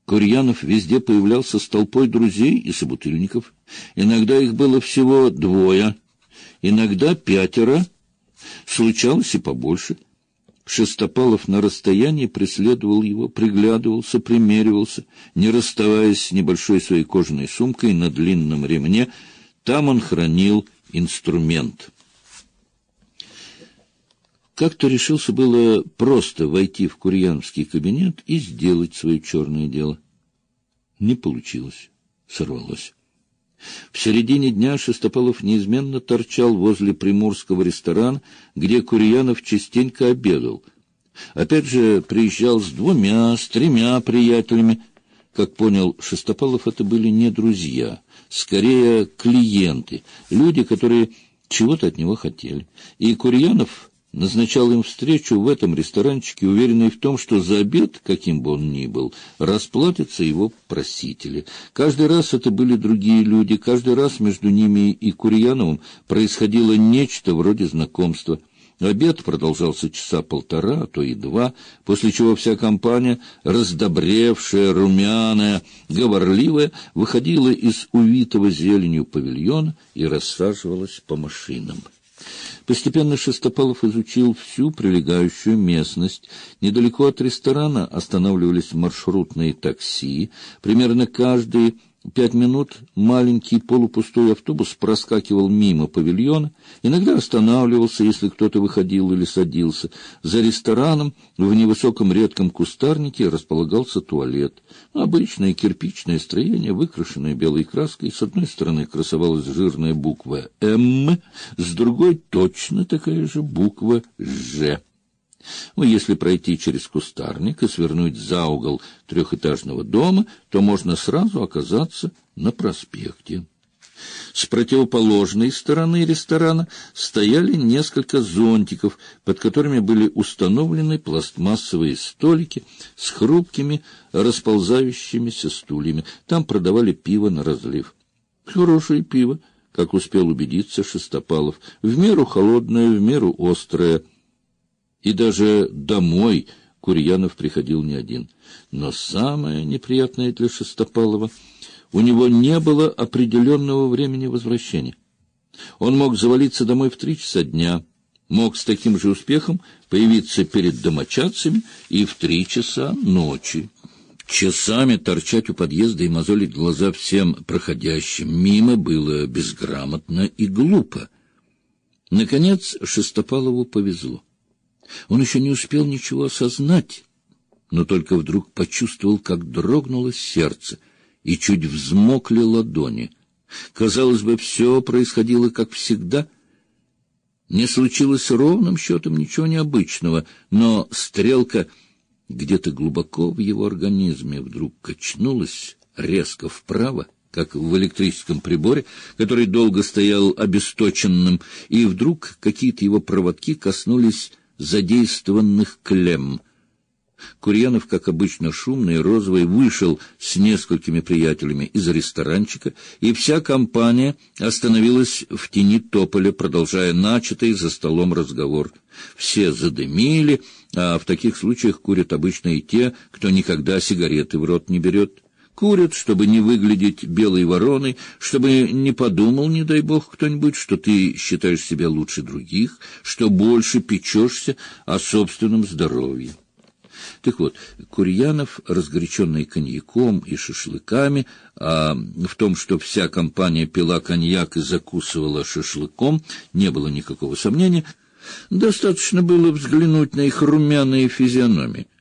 Курьянов везде появлялся с толпой друзей и собутыльников. Иногда их было всего 2, иногда 5, случалось и побольше. Шестопалов на расстоянии преследовал его, приглядывался, примеривался, не расставаясь с небольшой своей кожаной сумкой на длинном ремне. Там он хранил инструмент. Как-то решился было просто войти в курьяновский кабинет и сделать свое черное дело. Не получилось, сорвалось. В середине дня Шестопалов неизменно торчал возле приморского ресторана, где Курьянов частенько обедал. Опять же приезжал с 2, с 3 приятелями. Как понял Шестопалов, это были не друзья, скорее клиенты, люди, которые чего-то от него хотели. И Курьянов назначал им встречу в этом ресторанчике, уверенный в том, что за обед, каким бы он ни был, расплатятся его просители. Каждый раз это были другие люди, каждый раз между ними и Курьяновым происходило нечто вроде знакомства. Обед продолжался часа 1,5, а то и 2, после чего вся компания, раздобревшая, румяная, говорливая, выходила из увитого зеленью павильона и рассаживалась по машинам. Постепенно Шестопалов изучил всю прилегающую местность. Недалеко от ресторана останавливались маршрутные такси. Примерно каждые 5 минут маленький полупустой автобус проскакивал мимо павильона, иногда останавливался, если кто-то выходил или садился. За рестораном в невысоком редком кустарнике располагался туалет. Обычное кирпичное строение, выкрашенное белой краской. С одной стороны красовалась жирная буква «М», с другой точно такая же буква «Ж». Если пройти через кустарник и свернуть за угол 3-этажного дома, то можно сразу оказаться на проспекте. С противоположной стороны ресторана стояли несколько зонтиков, под которыми были установлены пластмассовые столики с хрупкими расползающимися стульями. Там продавали пиво на разлив. Хорошее пиво, как успел убедиться Шестопалов, в меру холодное, в меру острое. И даже домой Курьянов приходил не один. Но самое неприятное для Шестопалова — у него не было определенного времени возвращения. Он мог завалиться домой в 3 часа дня, мог с таким же успехом появиться перед домочадцами и в 3 часа ночи. Часами торчать у подъезда и мозолить глаза всем проходящим мимо было безграмотно и глупо. Наконец Шестопалову повезло. Он еще не успел ничего осознать, но только вдруг почувствовал, как дрогнуло сердце и чуть взмокли ладони. Казалось бы, все происходило как всегда. Не случилось ровным счетом ничего необычного, но стрелка где-то глубоко в его организме вдруг качнулась резко вправо, как в электрическом приборе, который долго стоял обесточенным, и вдруг какие-то его проводки коснулись задействованных клемм. Курьянов, как обычно шумный, розовый, вышел с несколькими приятелями из ресторанчика, и вся компания остановилась в тени тополя, продолжая начатый за столом разговор. Все задымили, а в таких случаях курят обычно и те, кто никогда сигареты в рот не берет. Курят, чтобы не выглядеть белой вороной, чтобы не подумал, не дай бог, кто-нибудь, что ты считаешь себя лучше других, что больше печешься о собственном здоровье. Так вот, Курьянов, разгоряченный коньяком и шашлыками, а в том, что вся компания пила коньяк и закусывала шашлыком, не было никакого сомнения. Достаточно было взглянуть на их румяные физиономии.